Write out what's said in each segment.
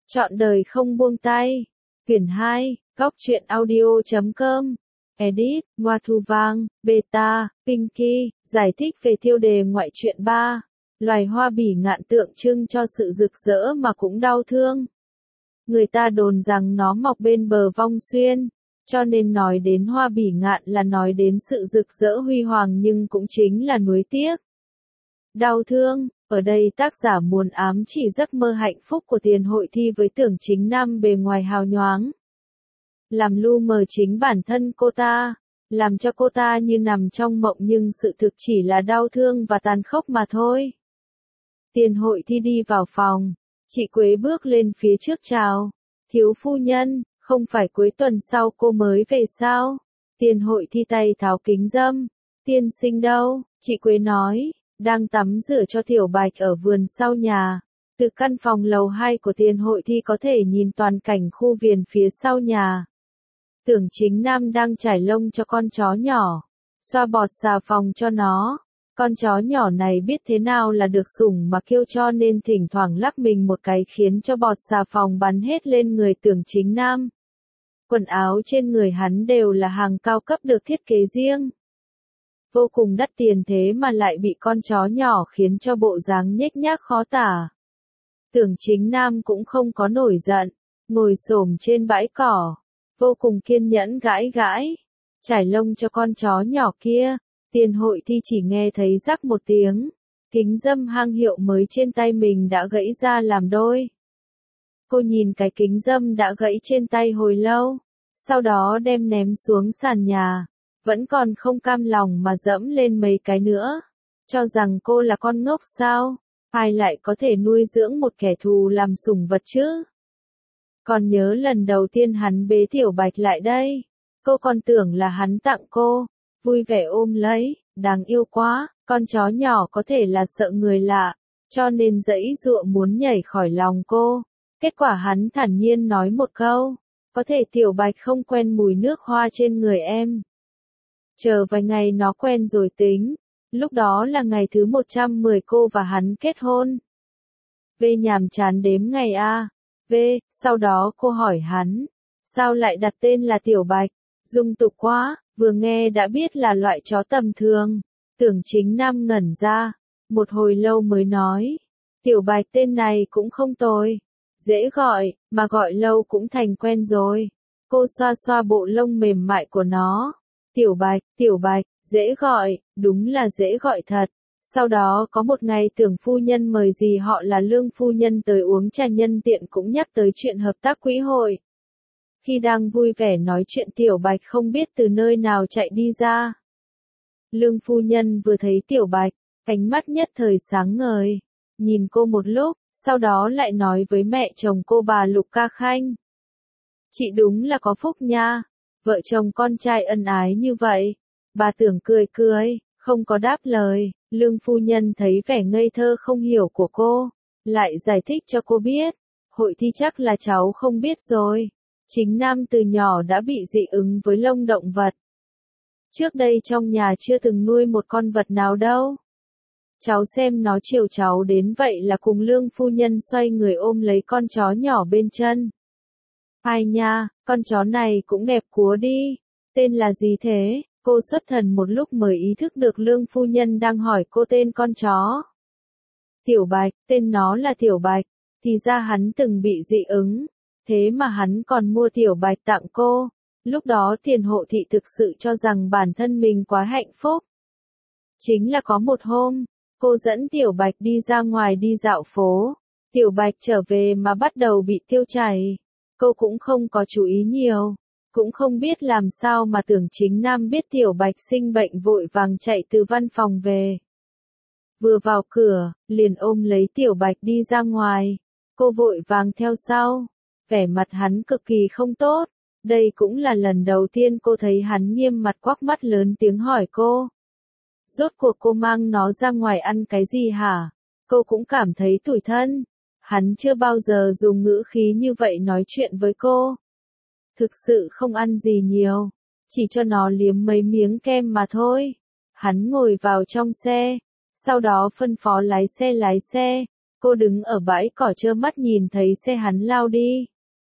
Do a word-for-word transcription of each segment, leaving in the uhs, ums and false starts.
Trọn đời không buông tay. Quyển hai, góc truyện audio chấm com. Edit, Ngoa Thu Vang, Beta, Pinky, giải thích về tiêu đề ngoại truyện ba. Loài hoa bỉ ngạn tượng trưng cho sự rực rỡ mà cũng đau thương. Người ta đồn rằng nó mọc bên bờ Vong Xuyên, cho nên nói đến hoa bỉ ngạn là nói đến sự rực rỡ huy hoàng nhưng cũng chính là nuối tiếc. Đau thương, ở đây tác giả muốn ám chỉ giấc mơ hạnh phúc của Tiền Hội Thi với Tưởng Chính Nam bề ngoài hào nhoáng. Làm lu mờ chính bản thân cô ta, làm cho cô ta như nằm trong mộng nhưng sự thực chỉ là đau thương và tàn khốc mà thôi. Tiền Hội Thi đi vào phòng, chị Quế bước lên phía trước chào. Thiếu phu nhân, không phải cuối tuần sau cô mới về sao? Tiền Hội Thi tay tháo kính râm. Tiên sinh đâu? Chị Quế nói, đang tắm rửa cho Tiểu Bạch ở vườn sau nhà. Từ căn phòng lầu hai của Tiền Hội Thi có thể nhìn toàn cảnh khu vườn phía sau nhà. Tưởng Chính Nam đang trải lông cho con chó nhỏ, xoa bọt xà phòng cho nó. Con chó nhỏ này biết thế nào là được sủng mà kêu cho nên thỉnh thoảng lắc mình một cái khiến cho bọt xà phòng bắn hết lên người Tưởng Chính Nam. Quần áo trên người hắn đều là hàng cao cấp được thiết kế riêng. Vô cùng đắt tiền thế mà lại bị con chó nhỏ khiến cho bộ dáng nhếch nhác khó tả. Tưởng Chính Nam cũng không có nổi giận, ngồi xổm trên bãi cỏ, vô cùng kiên nhẫn gãi gãi, trải lông cho con chó nhỏ kia. Tiền Hội Thi chỉ nghe thấy rắc một tiếng, kính râm hang hiệu mới trên tay mình đã gãy ra làm đôi. Cô nhìn cái kính râm đã gãy trên tay hồi lâu, sau đó đem ném xuống sàn nhà, vẫn còn không cam lòng mà dẫm lên mấy cái nữa. Cho rằng cô là con ngốc sao? Ai lại có thể nuôi dưỡng một kẻ thù làm sủng vật chứ? Còn nhớ lần đầu tiên hắn bế Tiểu Bạch lại đây, cô còn tưởng là hắn tặng cô. Vui vẻ ôm lấy, đáng yêu quá, con chó nhỏ có thể là sợ người lạ, cho nên giãy giụa muốn nhảy khỏi lòng cô. Kết quả hắn thản nhiên nói một câu, có thể Tiểu Bạch không quen mùi nước hoa trên người em. Chờ vài ngày nó quen rồi tính, lúc đó là ngày thứ một trăm mười cô và hắn kết hôn. V nhàm chán đếm ngày a. V, sau đó cô hỏi hắn, sao lại đặt tên là Tiểu Bạch, dung tục quá. Vừa nghe đã biết là loại chó tầm thường. Tưởng Chính Nam ngẩn ra, một hồi lâu mới nói, Tiểu Bạch tên này cũng không tồi, dễ gọi, mà gọi lâu cũng thành quen rồi. Cô xoa xoa bộ lông mềm mại của nó. Tiểu Bạch, Tiểu Bạch, dễ gọi, đúng là dễ gọi thật. Sau đó có một ngày Tưởng phu nhân mời dì họ là Lương phu nhân tới uống trà, nhân tiện cũng nhắc tới chuyện hợp tác quỹ hội. Khi đang vui vẻ nói chuyện Tiểu Bạch không biết từ nơi nào chạy đi ra. Lương phu nhân vừa thấy Tiểu Bạch, ánh mắt nhất thời sáng ngời, nhìn cô một lúc, sau đó lại nói với mẹ chồng cô bà Lục Ca Khanh. Chị đúng là có phúc nha, vợ chồng con trai ân ái như vậy. Bà Tưởng cười cười, không có đáp lời. Lương phu nhân thấy vẻ ngây thơ không hiểu của cô, lại giải thích cho cô biết. Hội Thi chắc là cháu không biết rồi. Chính Nam từ nhỏ đã bị dị ứng với lông động vật. Trước đây trong nhà chưa từng nuôi một con vật nào đâu. Cháu xem nó chiều cháu đến vậy là cùng Lương phu nhân xoay người ôm lấy con chó nhỏ bên chân. Ai nha, con chó này cũng đẹp cúa đi. Tên là gì thế? Cô xuất thần một lúc mới ý thức được Lương phu nhân đang hỏi cô tên con chó. Tiểu Bạch, tên nó là Tiểu Bạch. Thì ra hắn từng bị dị ứng. Thế mà hắn còn mua Tiểu Bạch tặng cô. Lúc đó Tiền Hộ Thị thực sự cho rằng bản thân mình quá hạnh phúc. Chính là có một hôm, cô dẫn Tiểu Bạch đi ra ngoài đi dạo phố. Tiểu Bạch trở về mà bắt đầu bị tiêu chảy. Cô cũng không có chú ý nhiều. Cũng không biết làm sao mà Tưởng Chính Nam biết Tiểu Bạch sinh bệnh vội vàng chạy từ văn phòng về. Vừa vào cửa, liền ôm lấy Tiểu Bạch đi ra ngoài. Cô vội vàng theo sau. Vẻ mặt hắn cực kỳ không tốt. Đây cũng là lần đầu tiên cô thấy hắn nghiêm mặt quắc mắt lớn tiếng hỏi cô. Rốt cuộc cô mang nó ra ngoài ăn cái gì hả? Cô cũng cảm thấy tủi thân. Hắn chưa bao giờ dùng ngữ khí như vậy nói chuyện với cô. Thực sự không ăn gì nhiều. Chỉ cho nó liếm mấy miếng kem mà thôi. Hắn ngồi vào trong xe. Sau đó phân phó lái xe lái xe. Cô đứng ở bãi cỏ trơ mắt nhìn thấy xe hắn lao đi.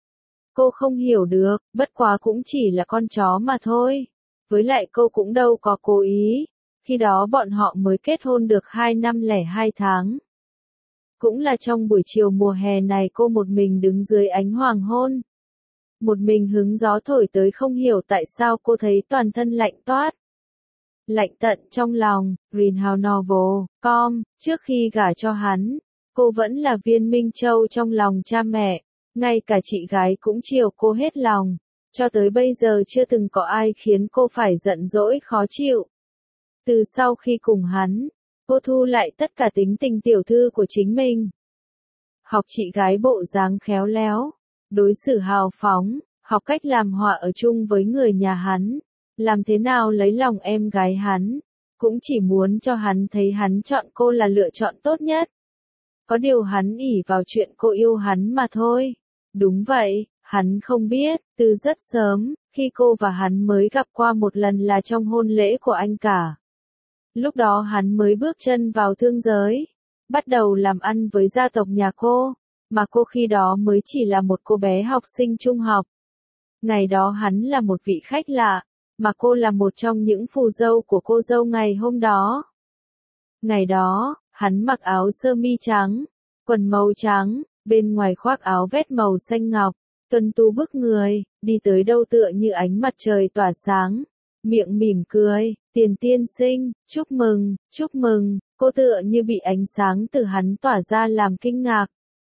Cô không hiểu được, bất quá cũng chỉ là con chó mà thôi. Với lại cô cũng đâu có cố ý. Khi đó bọn họ mới kết hôn được hai năm lẻ hai tháng. Cũng là trong buổi chiều mùa hè này cô một mình đứng dưới ánh hoàng hôn. Một mình hứng gió thổi tới không hiểu tại sao cô thấy toàn thân lạnh toát. Lạnh tận trong lòng, Greenhouse Novel, com, trước khi gả cho hắn, cô vẫn là viên minh châu trong lòng cha mẹ, ngay cả chị gái cũng chiều cô hết lòng, cho tới bây giờ chưa từng có ai khiến cô phải giận dỗi khó chịu. Từ sau khi cùng hắn, cô thu lại tất cả tính tình tiểu thư của chính mình. Học chị gái bộ dáng khéo léo, đối xử hào phóng, học cách làm hòa ở chung với người nhà hắn, làm thế nào lấy lòng em gái hắn, cũng chỉ muốn cho hắn thấy hắn chọn cô là lựa chọn tốt nhất. Có điều hắn ỷ vào chuyện cô yêu hắn mà thôi. Đúng vậy, hắn không biết, từ rất sớm, khi cô và hắn mới gặp qua một lần là trong hôn lễ của anh cả. Lúc đó hắn mới bước chân vào thương giới, bắt đầu làm ăn với gia tộc nhà cô, mà cô khi đó mới chỉ là một cô bé học sinh trung học. Ngày đó hắn là một vị khách lạ, mà cô là một trong những phù dâu của cô dâu ngày hôm đó. Ngày đó, hắn mặc áo sơ mi trắng, quần màu trắng, bên ngoài khoác áo vest màu xanh ngọc, tuấn tú bức người, đi tới đâu tựa như ánh mặt trời tỏa sáng, miệng mỉm cười, Tiền tiên sinh, chúc mừng, chúc mừng, cô tựa như bị ánh sáng từ hắn tỏa ra làm kinh ngạc.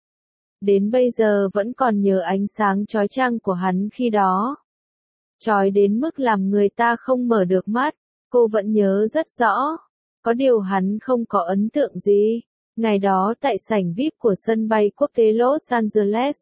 Đến bây giờ vẫn còn nhớ ánh sáng chói chang của hắn khi đó. Chói đến mức làm người ta không mở được mắt, cô vẫn nhớ rất rõ. Có điều hắn không có ấn tượng gì. Ngày đó tại sảnh vi ai pi của sân bay quốc tế Los Angeles,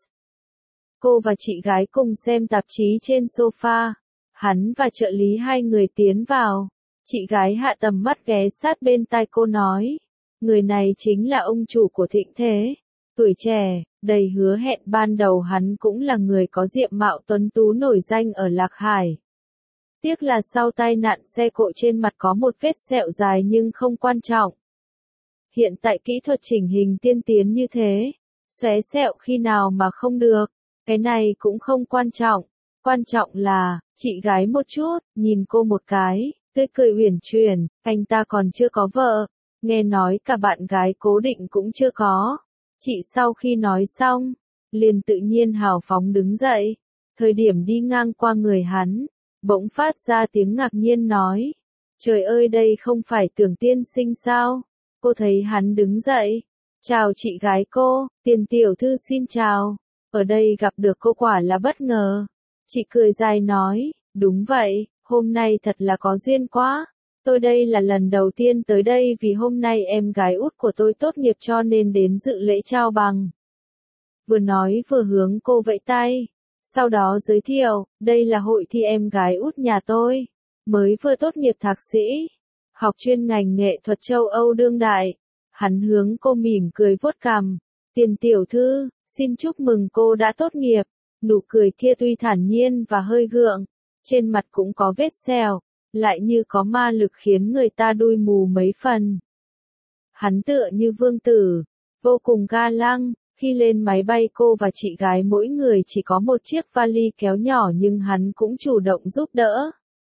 cô và chị gái cùng xem tạp chí trên sofa. Hắn và trợ lý hai người tiến vào. Chị gái hạ tầm mắt ghé sát bên tai cô nói. Người này chính là ông chủ của Thịnh Thế. Tuổi trẻ, đầy hứa hẹn, ban đầu hắn cũng là người có diện mạo tuấn tú nổi danh ở Lạc Hải. Tiếc là sau tai nạn xe cộ trên mặt có một vết sẹo dài nhưng không quan trọng. Hiện tại kỹ thuật chỉnh hình tiên tiến như thế, xóe sẹo khi nào mà không được, cái này cũng không quan trọng. Quan trọng là, chị gái một chút, nhìn cô một cái, tươi cười uyển chuyển, anh ta còn chưa có vợ, nghe nói cả bạn gái cố định cũng chưa có. Chị sau khi nói xong, liền tự nhiên hào phóng đứng dậy, thời điểm đi ngang qua người hắn, bỗng phát ra tiếng ngạc nhiên nói, trời ơi đây không phải Tưởng tiên sinh sao? Cô thấy hắn đứng dậy, chào chị gái cô, Tiền tiểu thư xin chào, ở đây gặp được cô quả là bất ngờ. Chị cười dài nói, đúng vậy, hôm nay thật là có duyên quá. Tôi đây là lần đầu tiên tới đây vì hôm nay em gái út của tôi tốt nghiệp cho nên đến dự lễ trao bằng. Vừa nói vừa hướng cô vẫy tay. Sau đó giới thiệu, đây là hội thi em gái út nhà tôi. Mới vừa tốt nghiệp thạc sĩ. Học chuyên ngành nghệ thuật châu Âu đương đại. Hắn hướng cô mỉm cười vuốt cằm. Tiền tiểu thư, xin chúc mừng cô đã tốt nghiệp. Nụ cười kia tuy thản nhiên và hơi gượng. Trên mặt cũng có vết sẹo. Lại như có ma lực khiến người ta đui mù mấy phần. Hắn tựa như vương tử, vô cùng ga lăng, khi lên máy bay cô và chị gái mỗi người chỉ có một chiếc vali kéo nhỏ nhưng hắn cũng chủ động giúp đỡ.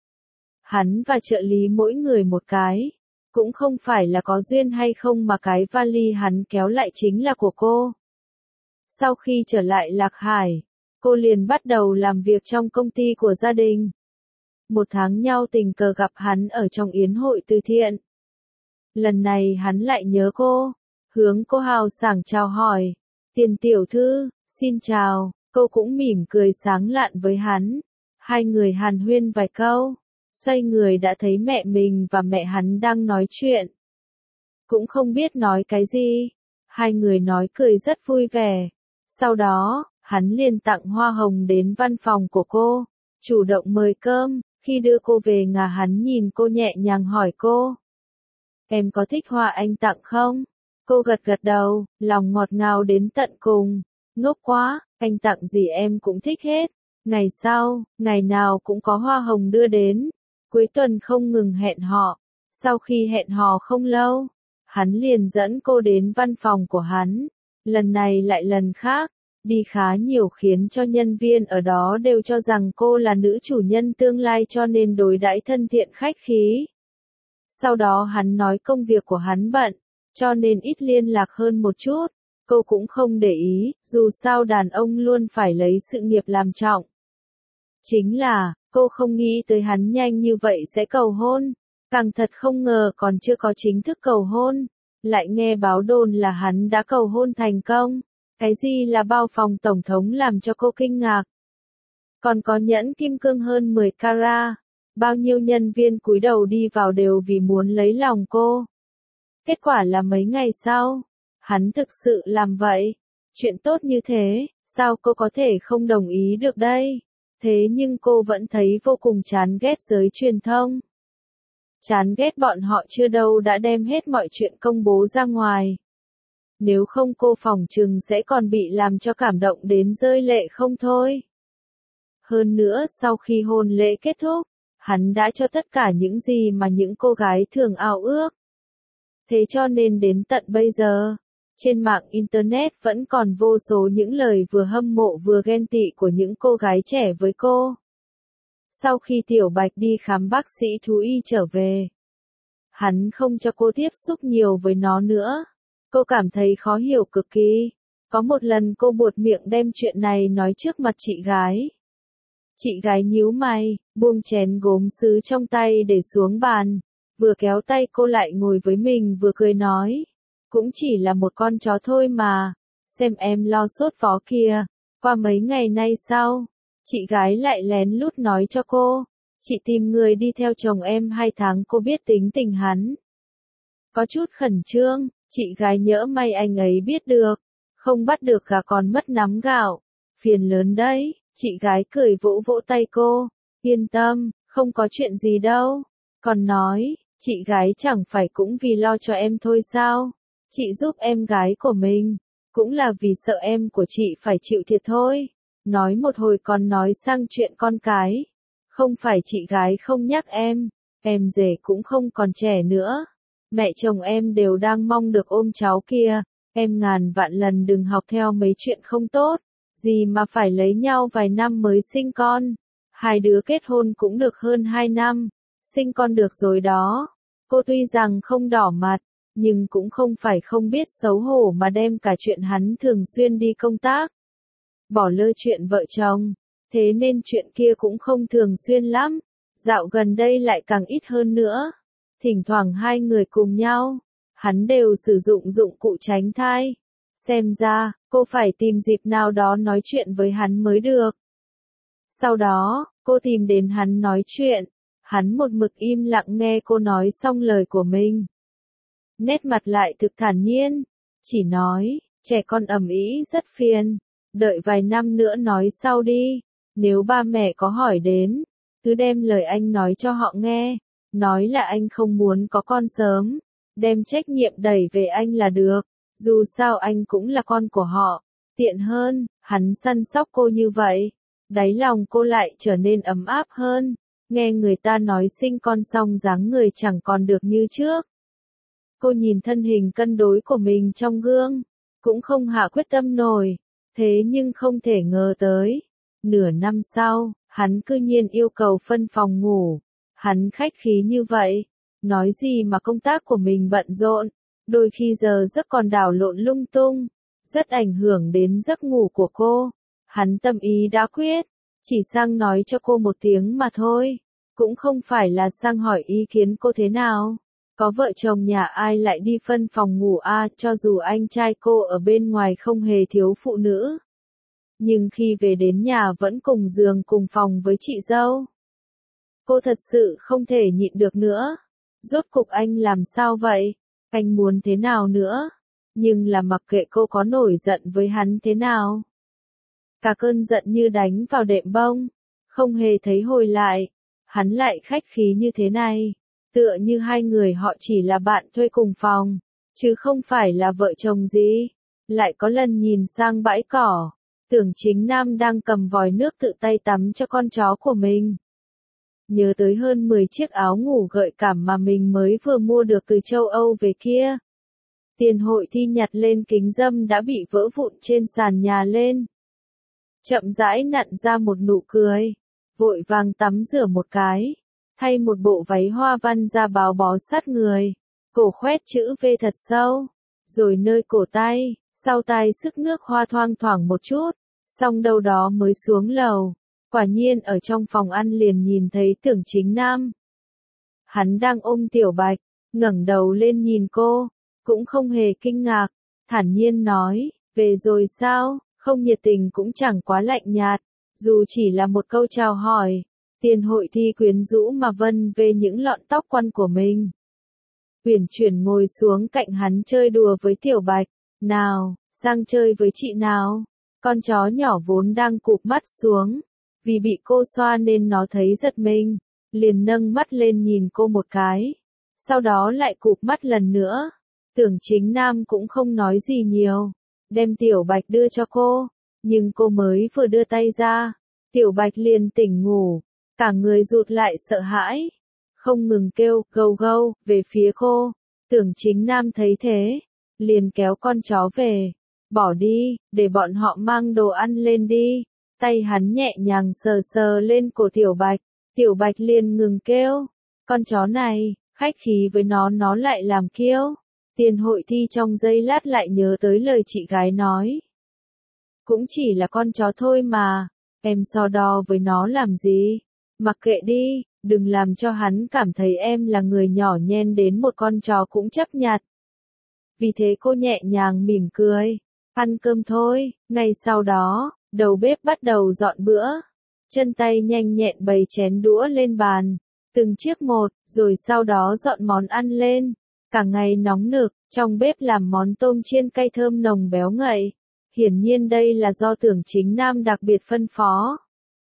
Hắn và trợ lý mỗi người một cái, cũng không phải là có duyên hay không mà cái vali hắn kéo lại chính là của cô. Sau khi trở lại Lạc Hải, cô liền bắt đầu làm việc trong công ty của gia đình. Một tháng nhau tình cờ gặp hắn ở trong yến hội từ thiện. Lần này hắn lại nhớ cô, hướng cô hào sảng chào hỏi. Tiền tiểu thư, xin chào, cô cũng mỉm cười sáng lạn với hắn. Hai người hàn huyên vài câu, xoay người đã thấy mẹ mình và mẹ hắn đang nói chuyện. Cũng không biết nói cái gì, hai người nói cười rất vui vẻ. Sau đó, hắn liền tặng hoa hồng đến văn phòng của cô, chủ động mời cơm. Khi đưa cô về nhà hắn nhìn cô nhẹ nhàng hỏi cô. Em có thích hoa anh tặng không? Cô gật gật đầu, lòng ngọt ngào đến tận cùng. Ngốc quá, anh tặng gì em cũng thích hết. Ngày sau, ngày nào cũng có hoa hồng đưa đến. Cuối tuần không ngừng hẹn hò. Sau khi hẹn hò không lâu, hắn liền dẫn cô đến văn phòng của hắn. Lần này lại lần khác, đi khá nhiều khiến cho nhân viên ở đó đều cho rằng cô là nữ chủ nhân tương lai cho nên đối đãi thân thiện khách khí. Sau đó hắn nói công việc của hắn bận, cho nên ít liên lạc hơn một chút. Cô cũng không để ý, dù sao đàn ông luôn phải lấy sự nghiệp làm trọng. Chính là, cô không nghĩ tới hắn nhanh như vậy sẽ cầu hôn. Càng thật không ngờ còn chưa có chính thức cầu hôn. Lại nghe báo đồn là hắn đã cầu hôn thành công. Cái gì là bao phòng tổng thống làm cho cô kinh ngạc. Còn có nhẫn kim cương hơn mười carat. Bao nhiêu nhân viên cúi đầu đi vào đều vì muốn lấy lòng cô. Kết quả là mấy ngày sau, hắn thực sự làm vậy. Chuyện tốt như thế, sao cô có thể không đồng ý được đây? Thế nhưng cô vẫn thấy vô cùng chán ghét giới truyền thông. Chán ghét bọn họ chưa đâu đã đem hết mọi chuyện công bố ra ngoài. Nếu không cô phỏng chừng sẽ còn bị làm cho cảm động đến rơi lệ không thôi. Hơn nữa sau khi hôn lễ kết thúc, hắn đã cho tất cả những gì mà những cô gái thường ao ước. Thế cho nên đến tận bây giờ, trên mạng Internet vẫn còn vô số những lời vừa hâm mộ vừa ghen tị của những cô gái trẻ với cô. Sau khi Tiểu Bạch đi khám bác sĩ thú y trở về, hắn không cho cô tiếp xúc nhiều với nó nữa. Cô cảm thấy khó hiểu cực kỳ. Có một lần cô buột miệng đem chuyện này nói trước mặt chị gái. Chị gái nhíu mày, buông chén gốm sứ trong tay để xuống bàn, vừa kéo tay cô lại ngồi với mình vừa cười nói. Cũng chỉ là một con chó thôi mà, xem em lo sốt vó kìa. Qua mấy ngày nay sau, chị gái lại lén lút nói cho cô, chị tìm người đi theo chồng em hai tháng. Cô biết tính tình hắn. Có chút khẩn trương, chị gái nhỡ may anh ấy biết được, không bắt được gà còn mất nắm gạo, phiền lớn đấy. Chị gái cười vỗ vỗ tay cô, yên tâm, không có chuyện gì đâu. Còn nói, chị gái chẳng phải cũng vì lo cho em thôi sao? Chị giúp em gái của mình, cũng là vì sợ em của chị phải chịu thiệt thôi. Nói một hồi còn nói sang chuyện con cái. Không phải chị gái không nhắc em, em rể cũng không còn trẻ nữa. Mẹ chồng em đều đang mong được ôm cháu kia. Em ngàn vạn lần đừng học theo mấy chuyện không tốt. Gì mà phải lấy nhau vài năm mới sinh con. Hai đứa kết hôn cũng được hơn hai năm. Sinh con được rồi đó. Cô tuy rằng không đỏ mặt, nhưng cũng không phải không biết xấu hổ mà đem cả chuyện hắn thường xuyên đi công tác. Bỏ lơ chuyện vợ chồng. Thế nên chuyện kia cũng không thường xuyên lắm. Dạo gần đây lại càng ít hơn nữa. Thỉnh thoảng hai người cùng nhau, hắn đều sử dụng dụng cụ tránh thai. Xem ra, cô phải tìm dịp nào đó nói chuyện với hắn mới được. Sau đó, cô tìm đến hắn nói chuyện. Hắn một mực im lặng nghe cô nói xong lời của mình. Nét mặt lại thực thản nhiên. Chỉ nói, trẻ con ầm ĩ rất phiền. Đợi vài năm nữa nói sau đi. Nếu ba mẹ có hỏi đến, cứ đem lời anh nói cho họ nghe. Nói là anh không muốn có con sớm. Đem trách nhiệm đẩy về anh là được. Dù sao anh cũng là con của họ. Tiện hơn, hắn săn sóc cô như vậy. Đáy lòng cô lại trở nên ấm áp hơn. Nghe người ta nói sinh con xong dáng người chẳng còn được như trước. Cô nhìn thân hình cân đối của mình trong gương. Cũng không hạ quyết tâm nổi. Thế nhưng không thể ngờ tới. Nửa năm sau, hắn cư nhiên yêu cầu phân phòng ngủ. Hắn khách khí như vậy. Nói gì mà công tác của mình bận rộn. Đôi khi giờ giấc còn đảo lộn lung tung. Rất ảnh hưởng đến giấc ngủ của cô. Hắn tâm ý đã quyết. Chỉ sang nói cho cô một tiếng mà thôi. Cũng không phải là sang hỏi ý kiến cô thế nào. Có vợ chồng nhà ai lại đi phân phòng ngủ a à, cho dù anh trai cô ở bên ngoài không hề thiếu phụ nữ. Nhưng khi về đến nhà vẫn cùng giường cùng phòng với chị dâu. Cô thật sự không thể nhịn được nữa. Rốt cục anh làm sao vậy? Anh muốn thế nào nữa? Nhưng là mặc kệ cô có nổi giận với hắn thế nào. Cả cơn giận như đánh vào đệm bông. Không hề thấy hồi lại. Hắn lại khách khí như thế này. Tựa như hai người họ chỉ là bạn thuê cùng phòng. Chứ không phải là vợ chồng gì. Lại có lần nhìn sang bãi cỏ. Tưởng Chính Nam đang cầm vòi nước tự tay tắm cho con chó của mình. Nhớ tới hơn mười chiếc áo ngủ gợi cảm mà mình mới vừa mua được từ châu Âu về kia. Tiền Hội Thi nhặt lên kính râm đã bị vỡ vụn trên sàn nhà lên. Chậm rãi nặn ra một nụ cười. Vội vàng tắm rửa một cái. Thay một bộ váy hoa văn da báo bó sát người. Cổ khoét chữ V thật sâu. Rồi nơi cổ tay, sau tai sức nước hoa thoang thoảng một chút. Xong đâu đó mới xuống lầu. Quả nhiên ở trong phòng ăn liền nhìn thấy Tưởng Chính Nam. Hắn đang ôm Tiểu Bạch, ngẩng đầu lên nhìn cô, cũng không hề kinh ngạc, thản nhiên nói, về rồi sao, không nhiệt tình cũng chẳng quá lạnh nhạt, dù chỉ là một câu chào hỏi. Tiền Hội Thi quyến rũ mà vân về những lọn tóc quăn của mình. Uyển chuyển ngồi xuống cạnh hắn chơi đùa với Tiểu Bạch, nào, sang chơi với chị nào. Con chó nhỏ vốn đang cụp mắt xuống, vì bị cô xoa nên nó thấy giật mình, liền nâng mắt lên nhìn cô một cái, sau đó lại cụp mắt lần nữa. Tưởng Chính Nam cũng không nói gì nhiều, đem Tiểu Bạch đưa cho cô, nhưng cô mới vừa đưa tay ra, Tiểu Bạch liền tỉnh ngủ, cả người rụt lại sợ hãi, không ngừng kêu gâu gâu về phía cô. Tưởng Chính Nam thấy thế, liền kéo con chó về, bỏ đi, để bọn họ mang đồ ăn lên đi. Tay hắn nhẹ nhàng sờ sờ lên cổ Tiểu Bạch, Tiểu Bạch liền ngừng kêu. Con chó này, khách khí với nó nó lại làm kiêu. Tiền Hội Thi trong giây lát lại nhớ tới lời chị gái nói. Cũng chỉ là con chó thôi mà, em so đo với nó làm gì? Mặc kệ đi, đừng làm cho hắn cảm thấy em là người nhỏ nhen đến một con chó cũng chấp nhặt. Vì thế cô nhẹ nhàng mỉm cười, ăn cơm thôi. Ngay sau đó, đầu bếp bắt đầu dọn bữa. Chân tay nhanh nhẹn bày chén đũa lên bàn, từng chiếc một, rồi sau đó dọn món ăn lên. Cả ngày nóng nực, trong bếp làm món tôm chiên cay thơm nồng béo ngậy. Hiển nhiên đây là do Tưởng Chính Nam đặc biệt phân phó.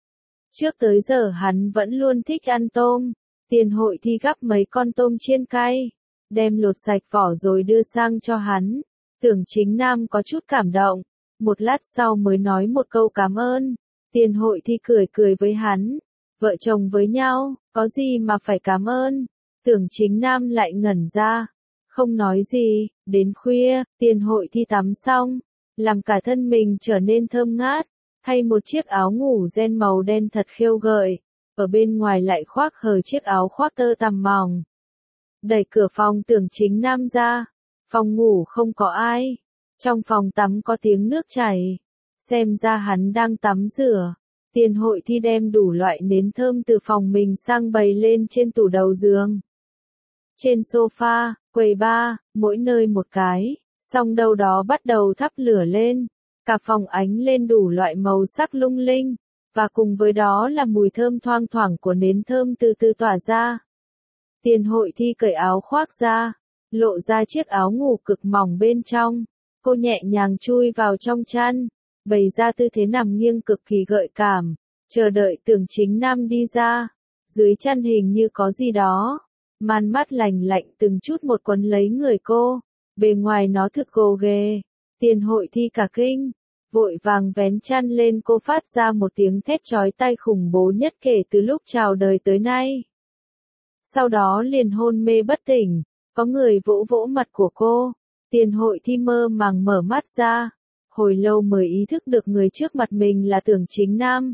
Trước tới giờ hắn vẫn luôn thích ăn tôm. Tiền Hội Thi gắp mấy con tôm chiên cay, đem lột sạch vỏ rồi đưa sang cho hắn. Tưởng Chính Nam có chút cảm động, một lát sau mới nói một câu cảm ơn. Tiền Hội Thi cười cười với hắn, vợ chồng với nhau, có gì mà phải cảm ơn. Tưởng Chính Nam lại ngẩn ra, không nói gì. Đến khuya, Tiền Hội Thi tắm xong, làm cả thân mình trở nên thơm ngát, thay một chiếc áo ngủ ren màu đen thật khêu gợi, ở bên ngoài lại khoác hở chiếc áo khoác tơ tằm mỏng. Đẩy cửa phòng Tưởng Chính Nam ra, phòng ngủ không có ai, trong phòng tắm có tiếng nước chảy, xem ra hắn đang tắm rửa. Tiền Hội Thi đem đủ loại nến thơm từ phòng mình sang bày lên trên tủ đầu giường. Trên sofa, quầy bar, mỗi nơi một cái, xong đâu đó bắt đầu thắp lửa lên, cả phòng ánh lên đủ loại màu sắc lung linh, và cùng với đó là mùi thơm thoang thoảng của nến thơm từ từ tỏa ra. Tiền Hội Thi cởi áo khoác ra, lộ ra chiếc áo ngủ cực mỏng bên trong, cô nhẹ nhàng chui vào trong chăn, bày ra tư thế nằm nghiêng cực kỳ gợi cảm, chờ đợi Tưởng Chính Nam đi ra. Dưới chăn hình như có gì đó, màn mắt lành lạnh từng chút một quấn lấy người cô, bề ngoài nó thực gồ ghề. Tiền Hội Thi cả kinh, vội vàng vén chăn lên, cô phát ra một tiếng thét chói tai khủng bố nhất kể từ lúc chào đời tới nay. Sau đó liền hôn mê bất tỉnh, có người vỗ vỗ mặt của cô. Tiền Hội Thi mơ màng mở mắt ra, hồi lâu mới ý thức được người trước mặt mình là Tưởng Chính Nam.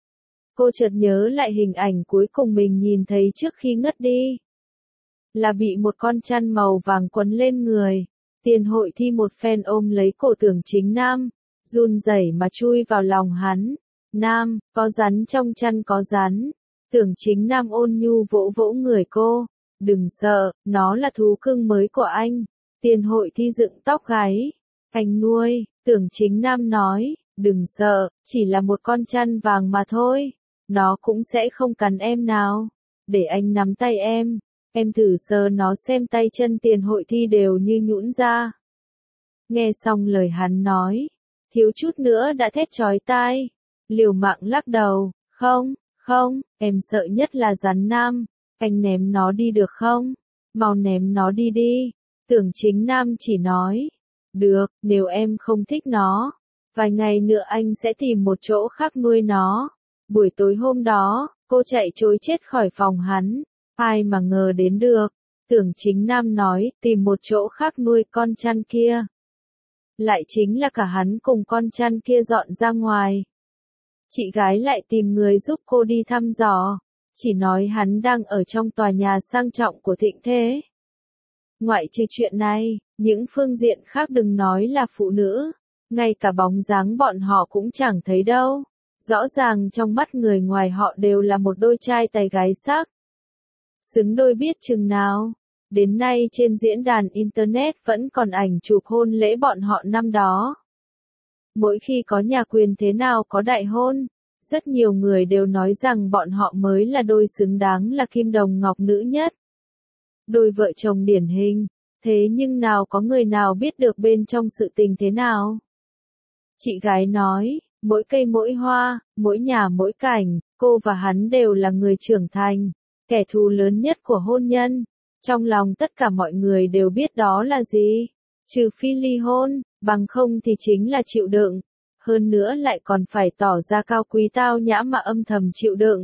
Cô chợt nhớ lại hình ảnh cuối cùng mình nhìn thấy trước khi ngất đi. Là bị một con chăn màu vàng quấn lên người. Tiền Hội Thi một phen ôm lấy cổ Tưởng Chính Nam, run rẩy mà chui vào lòng hắn. Nam, có rắn trong chăn, có rắn. Tưởng Chính Nam ôn nhu vỗ vỗ người cô. Đừng sợ, nó là thú cưng mới của anh. Tiền Hội Thi dựng tóc gáy. Anh nuôi, Tưởng Chính Nam nói, đừng sợ, chỉ là một con chăn vàng mà thôi. Nó cũng sẽ không cắn em nào. Để anh nắm tay em. Em thử sờ nó xem. Tay chân Tiền Hội Thi đều như nhũn ra. Nghe xong lời hắn nói, thiếu chút nữa đã thét chói tai. Liều mạng lắc đầu, không, không, em sợ nhất là rắn Nam. Anh ném nó đi được không? Mau ném nó đi đi. Tưởng Chính Nam chỉ nói, được, nếu em không thích nó, vài ngày nữa anh sẽ tìm một chỗ khác nuôi nó. Buổi tối hôm đó, cô chạy trối chết khỏi phòng hắn, ai mà ngờ đến được, Tưởng Chính Nam nói, tìm một chỗ khác nuôi con chăn kia. Lại chính là cả hắn cùng con chăn kia dọn ra ngoài. Chị gái lại tìm người giúp cô đi thăm dò, chỉ nói hắn đang ở trong tòa nhà sang trọng của Thịnh Thế. Ngoại trừ chuyện này, những phương diện khác đừng nói là phụ nữ, ngay cả bóng dáng bọn họ cũng chẳng thấy đâu. Rõ ràng trong mắt người ngoài họ đều là một đôi trai tài gái sắc. Xứng đôi biết chừng nào. Đến nay trên diễn đàn Internet vẫn còn ảnh chụp hôn lễ bọn họ năm đó. Mỗi khi có nhà quyền thế nào có đại hôn, rất nhiều người đều nói rằng bọn họ mới là đôi xứng đáng là kim đồng ngọc nữ nhất. Đôi vợ chồng điển hình, thế nhưng nào có người nào biết được bên trong sự tình thế nào. Chị gái nói, mỗi cây mỗi hoa, mỗi nhà mỗi cảnh, cô và hắn đều là người trưởng thành, kẻ thù lớn nhất của hôn nhân. Trong lòng tất cả mọi người đều biết đó là gì, trừ phi ly hôn, bằng không thì chính là chịu đựng, hơn nữa lại còn phải tỏ ra cao quý tao nhã mà âm thầm chịu đựng.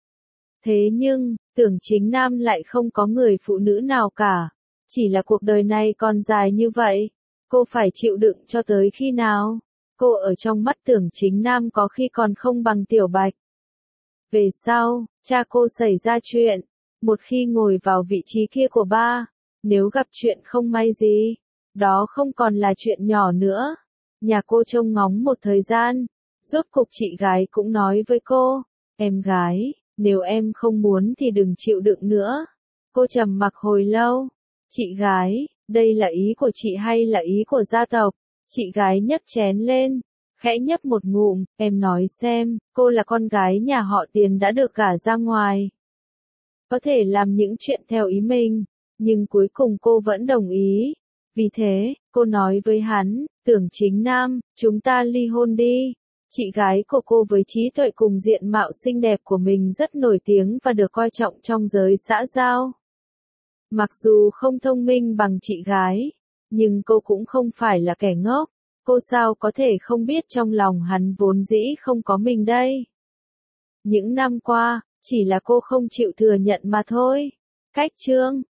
Thế nhưng, Tưởng Chính Nam lại không có người phụ nữ nào cả, chỉ là cuộc đời này còn dài như vậy, cô phải chịu đựng cho tới khi nào? Cô ở trong mắt Tưởng Chính Nam có khi còn không bằng Tiểu Bạch. Về sau, cha cô xảy ra chuyện. Một khi ngồi vào vị trí kia của ba, nếu gặp chuyện không may gì, đó không còn là chuyện nhỏ nữa. Nhà cô trông ngóng một thời gian, rốt cục chị gái cũng nói với cô, em gái, nếu em không muốn thì đừng chịu đựng nữa. Cô trầm mặc hồi lâu, chị gái, đây là ý của chị hay là ý của gia tộc? Chị gái nhấc chén lên, khẽ nhấp một ngụm, em nói xem, cô là con gái nhà họ Tiền đã được gả ra ngoài. Có thể làm những chuyện theo ý mình, nhưng cuối cùng cô vẫn đồng ý. Vì thế, cô nói với hắn, Tưởng Chính Nam, chúng ta ly hôn đi. Chị gái của cô với trí tuệ cùng diện mạo xinh đẹp của mình rất nổi tiếng và được coi trọng trong giới xã giao. Mặc dù không thông minh bằng chị gái, nhưng cô cũng không phải là kẻ ngốc. Cô sao có thể không biết trong lòng hắn vốn dĩ không có mình đây. Những năm qua, chỉ là cô không chịu thừa nhận mà thôi. Cách chương